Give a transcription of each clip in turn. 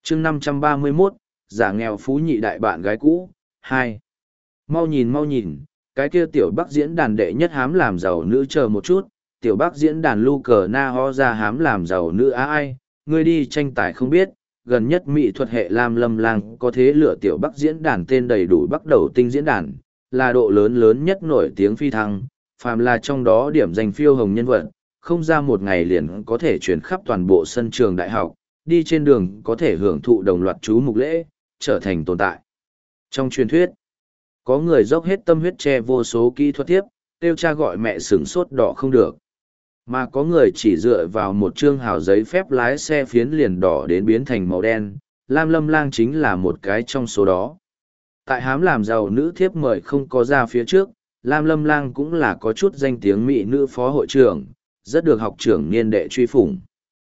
chương 531, giả nghèo phú nhị đại bạn gái cũ, 2. Mau nhìn, cái kia tiểu bắc diễn đàn đệ nhất hám làm giàu nữ chờ một chút, tiểu bắc diễn đàn lu cờ na ho ra hám làm giàu nữ ai, ngươi đi tranh tài không biết, gần nhất mỹ thuật hệ Lam Lâm Lang có thế lựa tiểu bắc diễn đàn tên đầy đủ bắt đầu tinh diễn đàn, là độ lớn nhất nổi tiếng phi thăng, phàm là trong đó điểm danh phiêu hồng nhân vật, không ra một ngày liền có thể chuyển khắp toàn bộ sân trường đại học, đi trên đường có thể hưởng thụ đồng loạt chú mục lễ, trở thành tồn tại. Trong truyền thuyết, có người dốc hết tâm huyết che vô số kỹ thuật tiếp, tiêu cha gọi mẹ sửng sốt đỏ không được. Mà có người chỉ dựa vào một chương hào giấy phép lái xe phiến liền đỏ đến biến thành màu đen, Lam Lâm Lang chính là một cái trong số đó. Tại hám làm giàu nữ thiếp mời không có ra phía trước, Lam Lâm Lang cũng là có chút danh tiếng mỹ nữ phó hội trưởng, rất được học trưởng niên đệ truy phủng.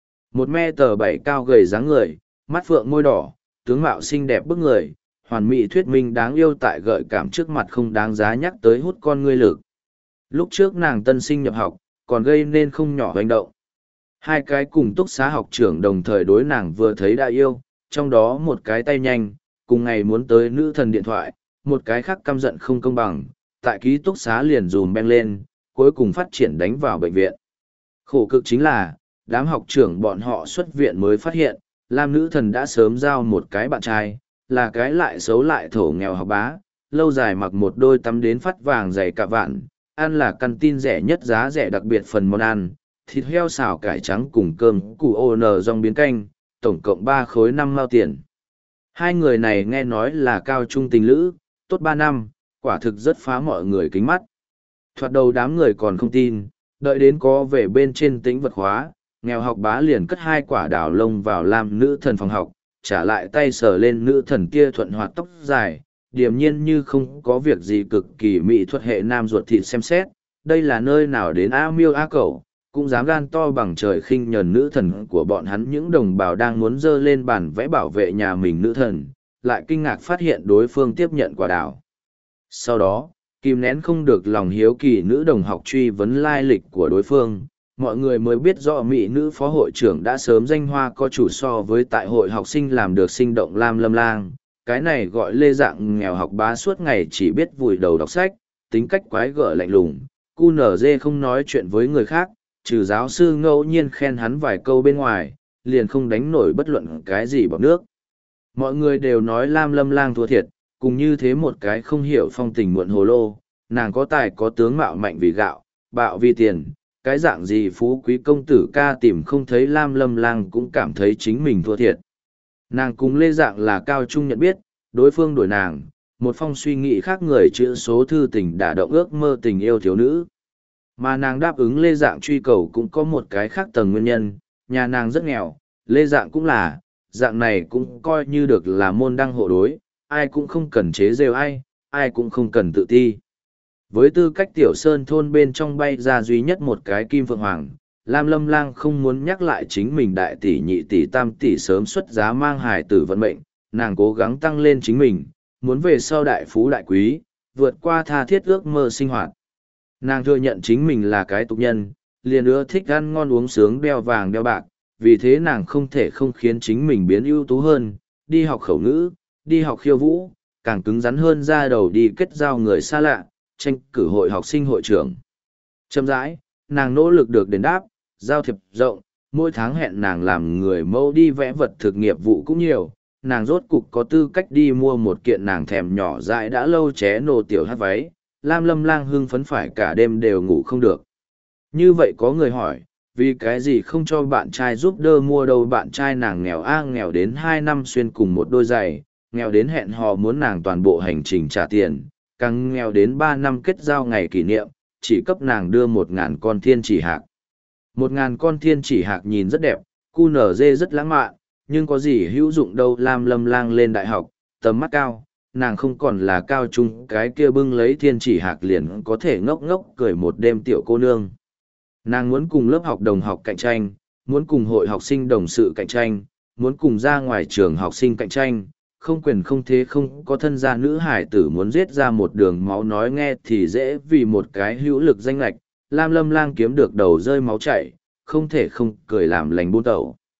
1m7 cao gầy dáng người, mắt phượng môi đỏ, tướng mạo xinh đẹp bức người, hoàn mỹ thuyết minh đáng yêu tại gợi cảm trước mặt không đáng giá nhắc tới hút con ngươi lực. Lúc trước nàng tân sinh nhập học, còn gây nên không nhỏ hoành động. Hai cái cùng túc xá học trưởng đồng thời đối nàng vừa thấy đã yêu, trong đó một cái tay nhanh, cùng ngày muốn tới nữ thần điện thoại, một cái khác căm giận không công bằng, tại ký túc xá liền dùm beng lên, cuối cùng phát triển đánh vào bệnh viện. Khổ cực chính là, đám học trưởng bọn họ xuất viện mới phát hiện, Lam nữ thần đã sớm giao một cái bạn trai, là cái lại xấu lại thổ nghèo học bá, lâu dài mặc một đôi tắm đến phát vàng dày cả vạn, ăn là căn tin rẻ nhất giá rẻ đặc biệt phần món ăn, thịt heo xào cải trắng cùng cơm củ ô nờ rong biến canh, tổng cộng 3 khối 5 mao tiền. Hai người này nghe nói là cao trung tình lữ, tốt 3 năm, quả thực rất phá mọi người kính mắt. Thoạt đầu đám người còn không tin, đợi đến có về bên trên tĩnh vật khóa, nghèo học bá liền cất 2 quả đào lông vào làm nữ thần phòng học, trả lại tay sờ lên nữ thần kia thuận hoạt tóc dài, điềm nhiên như không có việc gì cực kỳ mỹ thuật hệ nam ruột thịt xem xét, đây là nơi nào đến a miêu a cẩu, cũng dám gan to bằng trời khinh nhờn nữ thần của bọn hắn. Những đồng bào đang muốn dơ lên bàn vẽ bảo vệ nhà mình nữ thần, lại kinh ngạc phát hiện đối phương tiếp nhận quả đào. Sau đó, kìm nén không được lòng hiếu kỳ nữ đồng học truy vấn lai lịch của đối phương, mọi người mới biết rõ mỹ nữ phó hội trưởng đã sớm danh hoa có chủ so với tại hội học sinh làm được sinh động Lam Lâm Lang. Cái này gọi lê dạng nghèo học bá suốt ngày chỉ biết vùi đầu đọc sách, tính cách quái gở lạnh lùng, cu nở dê không nói chuyện với người khác, trừ giáo sư ngẫu nhiên khen hắn vài câu bên ngoài, liền không đánh nổi bất luận cái gì bằng nước. Mọi người đều nói Lam Lâm Lang thua thiệt, cùng như thế một cái không hiểu phong tình muộn hồ lô, nàng có tài có tướng mạo mạnh vì gạo, bạo vì tiền, cái dạng gì phú quý công tử ca tìm không thấy Lam Lâm Lang cũng cảm thấy chính mình thua thiệt. Nàng cùng lê dạng là cao trung nhận biết, đối phương đổi nàng, một phong suy nghĩ khác người chữ số thư tình đả động ước mơ tình yêu thiếu nữ. Mà nàng đáp ứng lê dạng truy cầu cũng có một cái khác tầng nguyên nhân, nhà nàng rất nghèo, lê dạng cũng là, dạng này cũng coi như được là môn đăng hộ đối, ai cũng không cần chế rêu ai cũng không cần tự ti. Với tư cách tiểu sơn thôn bên trong bay ra duy nhất một cái kim phượng hoàng, Lam Lâm Lang không muốn nhắc lại chính mình đại tỷ nhị tỷ tam tỷ sớm xuất giá mang hài tử vận mệnh, nàng cố gắng tăng lên chính mình, muốn về sau đại phú đại quý, vượt qua tha thiết ước mơ sinh hoạt. Nàng thừa nhận chính mình là cái tục nhân, liền ưa thích ăn ngon uống sướng đeo vàng đeo bạc, vì thế nàng không thể không khiến chính mình biến ưu tú hơn, đi học khẩu ngữ, đi học khiêu vũ, càng cứng rắn hơn ra đầu đi kết giao người xa lạ, tranh cử hội học sinh hội trưởng. Chậm rãi, nàng nỗ lực được đền đáp, giao thiệp rộng, mỗi tháng hẹn nàng làm người mẫu đi vẽ vật thực nghiệp vụ cũng nhiều, nàng rốt cục có tư cách đi mua một kiện nàng thèm nhỏ dại đã lâu ché nổ tiểu hát váy. Lam Lâm Lang hưng phấn phải cả đêm đều ngủ không được. Như vậy có người hỏi, vì cái gì không cho bạn trai giúp đỡ mua đâu? Bạn trai nàng nghèo nghèo đến 2 năm xuyên cùng một đôi giày, nghèo đến hẹn hò muốn nàng toàn bộ hành trình trả tiền, càng nghèo đến 3 năm kết giao ngày kỷ niệm, chỉ cấp nàng đưa 1.000 con thiên chỉ hạc. 1.000 con thiên chỉ hạc nhìn rất đẹp, cu nở dê rất lãng mạn, nhưng có gì hữu dụng đâu? Lam Lâm Lang lên đại học, tầm mắt cao, nàng không còn là cao trung cái kia bưng lấy thiên chỉ hạc liền có thể ngốc ngốc cười một đêm tiểu cô nương. Nàng muốn cùng lớp học đồng học cạnh tranh, muốn cùng hội học sinh đồng sự cạnh tranh, muốn cùng ra ngoài trường học sinh cạnh tranh, không quyền không thế không có thân gia nữ hải tử muốn giết ra một đường máu. Nói nghe thì dễ, vì một cái hữu lực danh lệch, Lam Lâm Lang kiếm được đầu rơi máu chảy, không thể không cười làm lành buôn tẩu.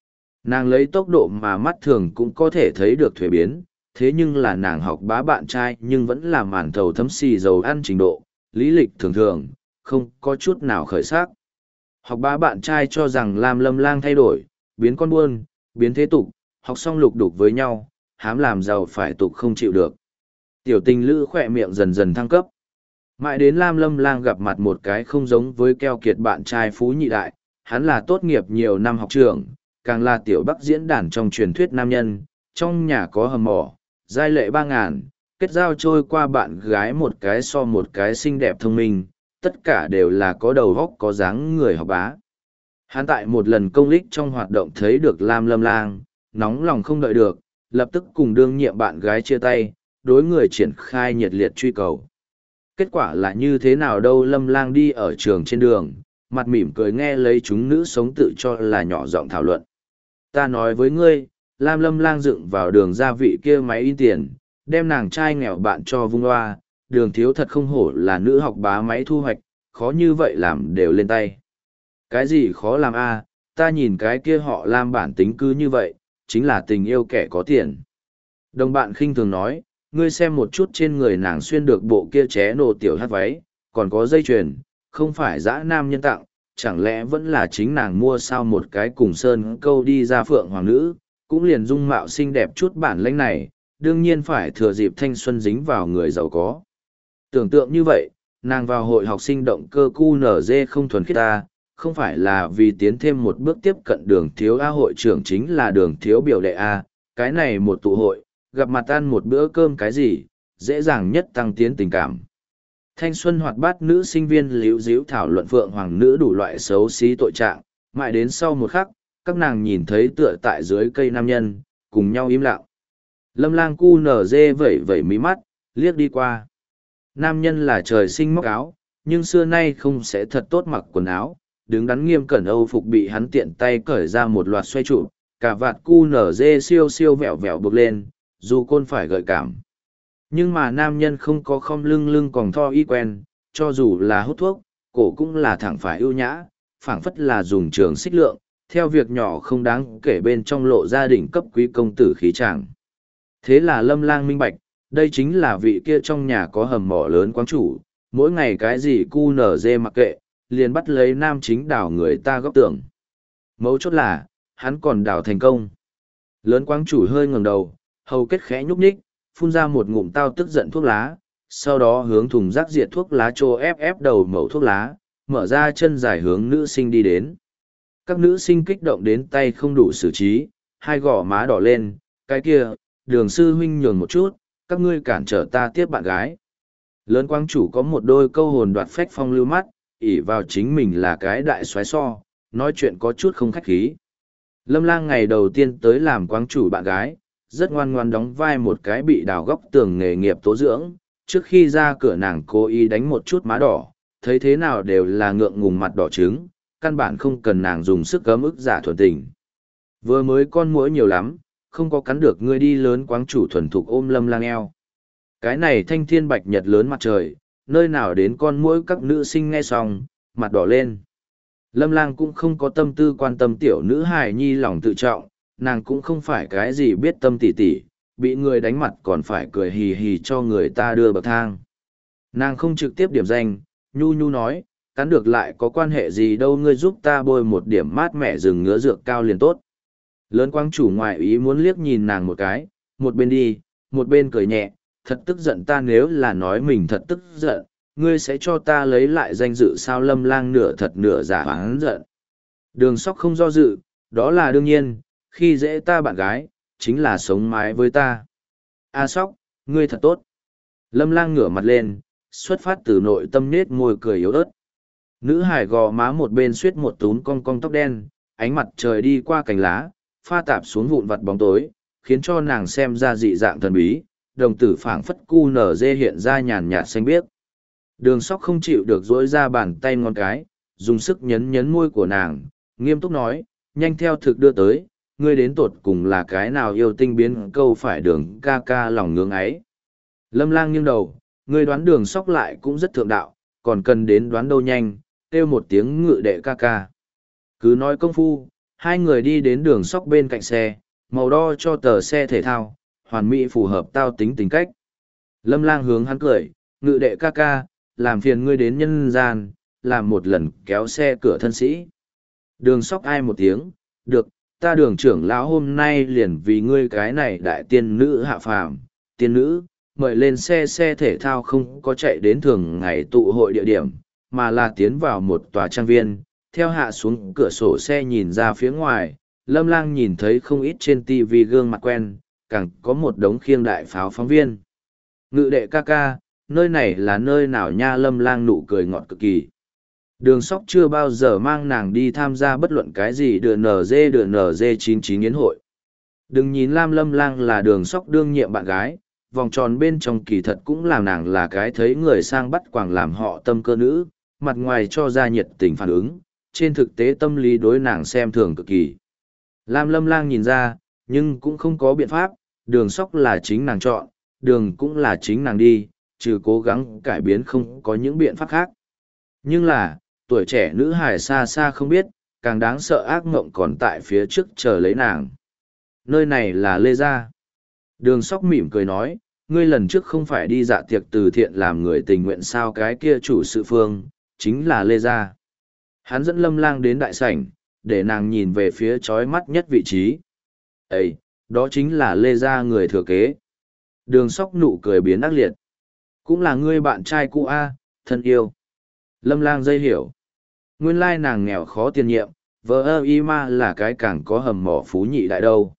Nàng lấy tốc độ mà mắt thường cũng có thể thấy được thuế biến, thế nhưng là nàng học bá bạn trai nhưng vẫn là màn thầu thấm xì dầu ăn trình độ, lý lịch thường thường, không có chút nào khởi sắc. Học bá bạn trai cho rằng Lam Lâm Lang thay đổi, biến con buôn, biến thế tục, học xong lục đục với nhau, hám làm giàu phải tục không chịu được. Tiểu tình lữ khỏe miệng dần dần thăng cấp. Mãi đến Lam Lâm Lang gặp mặt một cái không giống với keo kiệt bạn trai Phú Nhị Đại, hắn là tốt nghiệp nhiều năm học trường, càng là tiểu bắc diễn đàn trong truyền thuyết nam nhân, trong nhà có hầm mỏ, giai lệ 3.000, kết giao trôi qua bạn gái một cái so một cái xinh đẹp thông minh, tất cả đều là có đầu óc có dáng người học bá. Hắn tại một lần công lích trong hoạt động thấy được Lam Lâm Lang, nóng lòng không đợi được, lập tức cùng đương nhiệm bạn gái chia tay, đối người triển khai nhiệt liệt truy cầu. Kết quả là như thế nào đâu, Lâm Lang đi ở trường trên đường, mặt mỉm cười nghe lấy chúng nữ sống tự cho là nhỏ giọng thảo luận. Ta nói với ngươi, Lam Lâm Lang dựng vào đường gia vị kia máy in tiền, đem nàng trai nghèo bạn cho vung loa, đường thiếu thật không hổ là nữ học bá máy thu hoạch, khó như vậy làm đều lên tay. Cái gì khó làm a? Ta nhìn cái kia họ Lam bản tính cứ như vậy, chính là tình yêu kẻ có tiền. Đồng bạn khinh thường nói, ngươi xem một chút trên người nàng xuyên được bộ kia ché nổ tiểu hát váy, còn có dây chuyền, không phải dã nam nhân tặng, chẳng lẽ vẫn là chính nàng mua sao một cái cùng sơn câu đi ra phượng hoàng nữ, cũng liền dung mạo xinh đẹp chút bản lãnh này, đương nhiên phải thừa dịp thanh xuân dính vào người giàu có. Tưởng tượng như vậy, nàng vào hội học sinh động cơ QNZ không thuần khiết ta, không phải là vì tiến thêm một bước tiếp cận đường thiếu A, hội trưởng chính là đường thiếu biểu đệ A, cái này một tụ hội, gặp mặt ăn một bữa cơm cái gì, dễ dàng nhất tăng tiến tình cảm. Thanh xuân hoạt bát nữ sinh viên líu díu thảo luận phượng hoàng nữ đủ loại xấu xí tội trạng, mãi đến sau một khắc, các nàng nhìn thấy tựa tại dưới cây nam nhân, cùng nhau im lặng. Lâm Lang QNZ vẩy vẩy mí mắt, liếc đi qua. Nam nhân là trời sinh móc áo, nhưng xưa nay không sẽ thật tốt mặc quần áo, đứng đắn nghiêm cẩn âu phục bị hắn tiện tay cởi ra một loạt xoay trụ, cả vạt QNZ siêu siêu vẹo vẹo buộc lên, dù côn phải gợi cảm. Nhưng mà nam nhân không có khom lưng lưng còn tho y quen, cho dù là hút thuốc, cổ cũng là thẳng phải ưu nhã, phảng phất là dùng trường xích lượng, theo việc nhỏ không đáng kể bên trong lộ gia đình cấp quý công tử khí tràng. Thế là Lâm Lang minh bạch, đây chính là vị kia trong nhà có hầm mỏ lớn quán chủ, mỗi ngày cái gì QNZ mặc kệ, liền bắt lấy nam chính đảo người ta góc tưởng. Mấu chốt là, hắn còn đảo thành công. Lớn quán chủ hơi ngẩng đầu, hầu kết khẽ nhúc nhích, phun ra một ngụm tao tức giận thuốc lá, sau đó hướng thùng rác diệt thuốc lá trô ép đầu mẩu thuốc lá, mở ra chân dài hướng nữ sinh đi đến. Các nữ sinh kích động đến tay không đủ xử trí, hai gò má đỏ lên, cái kia, đường sư huynh nhường một chút, các ngươi cản trở ta tiếp bạn gái. Lớn quang chủ có một đôi câu hồn đoạt phách phong lưu mắt, ỷ vào chính mình là cái đại soái so, nói chuyện có chút không khách khí. Lâm Lang ngày đầu tiên tới làm quang chủ bạn gái, rất ngoan ngoan đóng vai một cái bị đào góc tường nghề nghiệp tố dưỡng, trước khi ra cửa nàng cố ý đánh một chút má đỏ, thấy thế nào đều là ngượng ngùng mặt đỏ trứng, căn bản không cần nàng dùng sức cấm ức giả thuần tình. Vừa mới con muỗi nhiều lắm, không có cắn được ngươi đi. Lớn quáng chủ thuần thục ôm Lâm Lang eo. Cái này thanh thiên bạch nhật lớn mặt trời, nơi nào đến con muỗi, các nữ sinh nghe xong, mặt đỏ lên. Lâm Lang cũng không có tâm tư quan tâm tiểu nữ hài nhi lòng tự trọng, nàng cũng không phải cái gì biết tâm tỉ tỉ, bị người đánh mặt còn phải cười hì hì cho người ta đưa bậc thang. Nàng không trực tiếp điểm danh, nhu nhu nói, cắn được lại có quan hệ gì đâu, ngươi giúp ta bôi một điểm mát mẻ rừng ngứa dược cao liền tốt. Lớn quang chủ ngoại ý muốn liếc nhìn nàng một cái, một bên đi, một bên cười nhẹ, thật tức giận ta nếu là nói mình thật tức giận, ngươi sẽ cho ta lấy lại danh dự sao? Lâm Lang nửa thật nửa giả oán giận. Đường Sóc không do dự, đó là đương nhiên, khi dễ ta bạn gái, chính là sống mái với ta. A Sóc, ngươi thật tốt. Lâm Lang ngửa mặt lên, xuất phát từ nội tâm nết môi cười yếu ớt. Nữ hải gò má một bên suýt một túm cong cong tóc đen, ánh mặt trời đi qua cành lá, pha tạp xuống vụn vặt bóng tối, khiến cho nàng xem ra dị dạng thần bí, đồng tử phảng phất cu nở dê hiện ra nhàn nhạt xanh biếc. Đường Sóc không chịu được dỗi ra bàn tay ngón cái, dùng sức nhấn nhấn môi của nàng, nghiêm túc nói, nhanh theo thực đưa tới, ngươi đến tột cùng là cái nào yêu tinh biến câu phải Đường ca ca lòng ngưỡng ấy. Lâm Lang nghiêng đầu, ngươi đoán Đường Sóc lại cũng rất thượng đạo, còn cần đến đoán đâu nhanh, kêu một tiếng ngự đệ ca ca. Cứ nói công phu, Hai người đi đến đường sóc bên cạnh xe, màu đo cho tờ xe thể thao, hoàn mỹ phù hợp tao tính tính cách. Lâm Lang hướng hắn cười, ngự đệ ca ca, làm phiền ngươi đến nhân gian, làm một lần kéo xe cửa thân sĩ. Đường sóc ai một tiếng, được, ta đường trưởng lão hôm nay liền vì ngươi cái này đại tiên nữ hạ phàm, tiên nữ, mời lên xe thể thao không có chạy đến thường ngày tụ hội địa điểm, mà là tiến vào một tòa trang viên, theo hạ xuống cửa sổ xe nhìn ra phía ngoài, Lâm Lang nhìn thấy không ít trên TV gương mặt quen, càng có một đống khiêng đại pháo phóng viên. Ngự đệ ca ca, nơi này là nơi nào nha? Lâm Lang nụ cười ngọt cực kỳ. Đường sóc chưa bao giờ mang nàng đi tham gia bất luận cái gì đưa NG 99 yến hội. Đừng nhìn Lâm Lang là đường sóc đương nhiệm bạn gái, vòng tròn bên trong kỳ thật cũng làm nàng là cái thấy người sang bắt quàng làm họ tâm cơ nữ, mặt ngoài cho ra nhiệt tình phản ứng, trên thực tế tâm lý đối nàng xem thường cực kỳ. Lâm Lang nhìn ra, nhưng cũng không có biện pháp, đường sóc là chính nàng chọn, đường cũng là chính nàng đi, trừ cố gắng cải biến không có những biện pháp khác. Nhưng là, tuổi trẻ nữ hài xa xa không biết, càng đáng sợ ác mộng còn tại phía trước chờ lấy nàng. Nơi này là Lê Gia. Đường sóc mỉm cười nói, ngươi lần trước không phải đi dạ tiệc từ thiện làm người tình nguyện sao? Cái kia chủ sự phương, chính là Lê Gia. Hắn dẫn Lâm Lang đến đại sảnh, để nàng nhìn về phía chói mắt nhất vị trí. Ê, đó chính là Lê Gia người thừa kế. Đường sóc nụ cười biến ác liệt. Cũng là ngươi bạn trai cũ A, thân yêu. Lâm Lang dây hiểu. Nguyên lai nàng nghèo khó tiền nhiệm, vợ ơ y ma là cái càng có hầm mỏ phú nhị đại đâu.